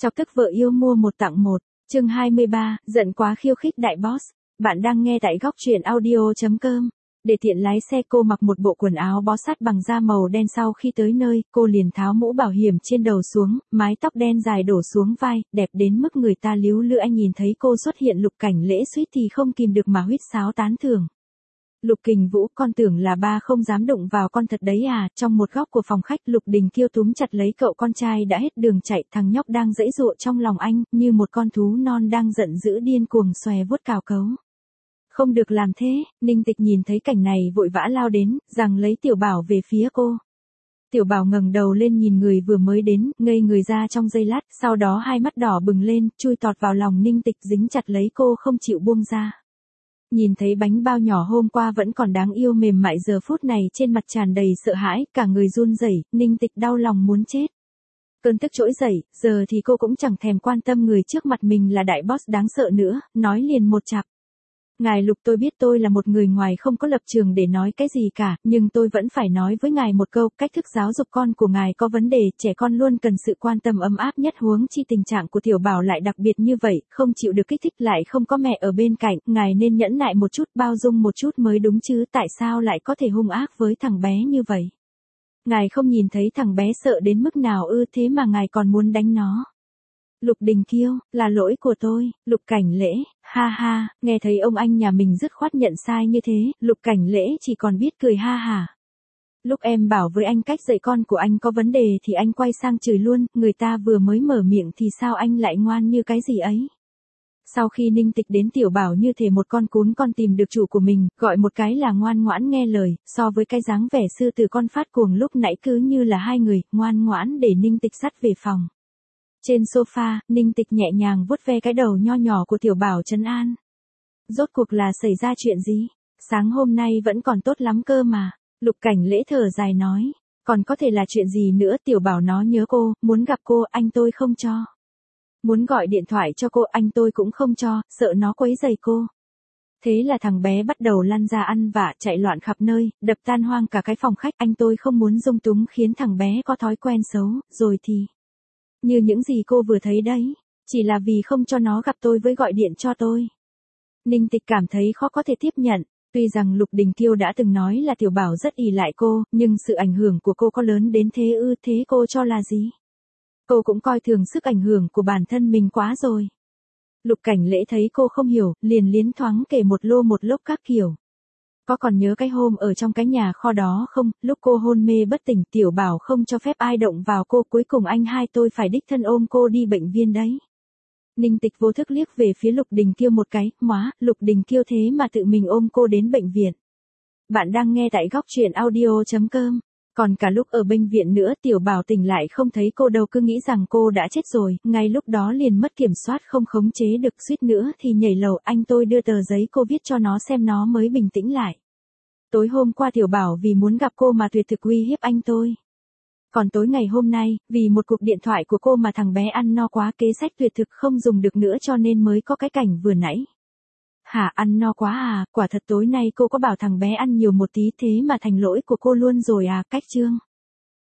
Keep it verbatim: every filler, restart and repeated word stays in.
Chọc tức vợ yêu mua một tặng một, chương hai mươi ba, giận quá khiêu khích đại boss. Bạn đang nghe tại góc truyện audio.com. Để tiện lái xe, cô mặc một bộ quần áo bó sát bằng da màu đen. Sau khi tới nơi, cô liền tháo mũ bảo hiểm trên đầu xuống, mái tóc đen dài đổ xuống vai, đẹp đến mức người ta líu lưỡi. Anh nhìn thấy cô xuất hiện, Lục Cảnh Lễ suýt thì không kìm được mà huýt sáo tán thưởng. Lục Kình Vũ, con tưởng là ba không dám đụng vào con thật đấy à? Trong một góc của phòng khách, Lục Đình Kiêu túm chặt lấy cậu con trai đã hết đường chạy. Thằng nhóc đang giãy giụa trong lòng anh, như một con thú non đang giận dữ điên cuồng xòe vuốt cào cấu. Không được làm thế. Ninh Tịch nhìn thấy cảnh này vội vã lao đến, giằng lấy Tiểu Bảo về phía cô. Tiểu Bảo ngẩng đầu lên nhìn người vừa mới đến, ngây người ra trong giây lát, sau đó hai mắt đỏ bừng lên, chui tọt vào lòng Ninh Tịch, dính chặt lấy cô không chịu buông ra. Nhìn thấy bánh bao nhỏ hôm qua vẫn còn đáng yêu mềm mại, giờ phút này trên mặt tràn đầy sợ hãi, cả người run rẩy. Ninh Tịch đau lòng muốn chết. Cơn tức trỗi dậy, giờ thì cô cũng chẳng thèm quan tâm người trước mặt mình là đại boss đáng sợ nữa, nói liền một chặp. Ngài Lục, tôi biết tôi là một người ngoài không có lập trường để nói cái gì cả, nhưng tôi vẫn phải nói với ngài một câu, cách thức giáo dục con của ngài có vấn đề, trẻ con luôn cần sự quan tâm ấm áp nhất, huống chi tình trạng của Tiểu Bảo lại đặc biệt như vậy, không chịu được kích thích lại không có mẹ ở bên cạnh, ngài nên nhẫn nại một chút, bao dung một chút mới đúng chứ, tại sao lại có thể hung ác với thằng bé như vậy? Ngài không nhìn thấy thằng bé sợ đến mức nào ư, thế mà ngài còn muốn đánh nó. Lục Đình Kiêu, là lỗi của tôi. Lục Cảnh Lễ, ha ha, nghe thấy ông anh nhà mình dứt khoát nhận sai như thế, Lục Cảnh Lễ chỉ còn biết cười ha hả. Lúc em bảo với anh cách dạy con của anh có vấn đề thì anh quay sang chửi luôn, người ta vừa mới mở miệng thì sao anh lại ngoan như cái gì ấy. Sau khi Ninh Tịch đến, Tiểu Bảo như thể một con cún con tìm được chủ của mình, gọi một cái là ngoan ngoãn nghe lời, so với cái dáng vẻ sư tử con phát cuồng lúc nãy cứ như là hai người, ngoan ngoãn để Ninh Tịch dắt về phòng. Trên sofa, Ninh Tịch nhẹ nhàng vuốt ve cái đầu nho nhỏ của Tiểu Bảo trấn an. Rốt cuộc là xảy ra chuyện gì? Sáng hôm nay vẫn còn tốt lắm cơ mà. Lục Cảnh Lễ thở dài nói. Còn có thể là chuyện gì nữa? Tiểu Bảo nó nhớ cô, muốn gặp cô, anh tôi không cho. Muốn gọi điện thoại cho cô, anh tôi cũng không cho, sợ nó quấy rầy cô. Thế là thằng bé bắt đầu lăn ra ăn vạ, chạy loạn khắp nơi, đập tan hoang cả cái phòng khách. Anh tôi không muốn dung túng khiến thằng bé có thói quen xấu, rồi thì... Như những gì cô vừa thấy đấy, chỉ là vì không cho nó gặp tôi với gọi điện cho tôi. Ninh Tịch cảm thấy khó có thể tiếp nhận, tuy rằng Lục Đình Kiêu đã từng nói là Tiểu Bảo rất ỷ lại cô, nhưng sự ảnh hưởng của cô có lớn đến thế ư? Thế cô cho là gì? Cô cũng coi thường sức ảnh hưởng của bản thân mình quá rồi. Lục Cảnh Lễ thấy cô không hiểu, liền liến thoáng kể một lô một lốc các kiểu. Có còn nhớ cái hôm ở trong cái nhà kho đó không, lúc cô hôn mê bất tỉnh, Tiểu Bảo không cho phép ai động vào cô, cuối cùng anh hai tôi phải đích thân ôm cô đi bệnh viên đấy. Ninh Tịch vô thức liếc về phía Lục Đình Kiêu một cái, móa, Lục Đình Kiêu thế mà tự mình ôm cô đến bệnh viện. Bạn đang nghe tại góc truyện audio.com. Còn cả lúc ở bệnh viện nữa, Tiểu Bảo tỉnh lại không thấy cô đâu, cứ nghĩ rằng cô đã chết rồi, ngay lúc đó liền mất kiểm soát không khống chế được, suýt nữa thì nhảy lầu. Anh tôi đưa tờ giấy cô viết cho nó xem nó mới bình tĩnh lại. Tối hôm qua Tiểu Bảo vì muốn gặp cô mà tuyệt thực uy hiếp anh tôi. Còn tối ngày hôm nay, vì một cuộc điện thoại của cô mà thằng bé ăn no quá, kế sách tuyệt thực không dùng được nữa cho nên mới có cái cảnh vừa nãy. Hả, ăn no quá à? Quả thật tối nay cô có bảo thằng bé ăn nhiều một tí thế mà thành lỗi của cô luôn rồi à? Cách chương.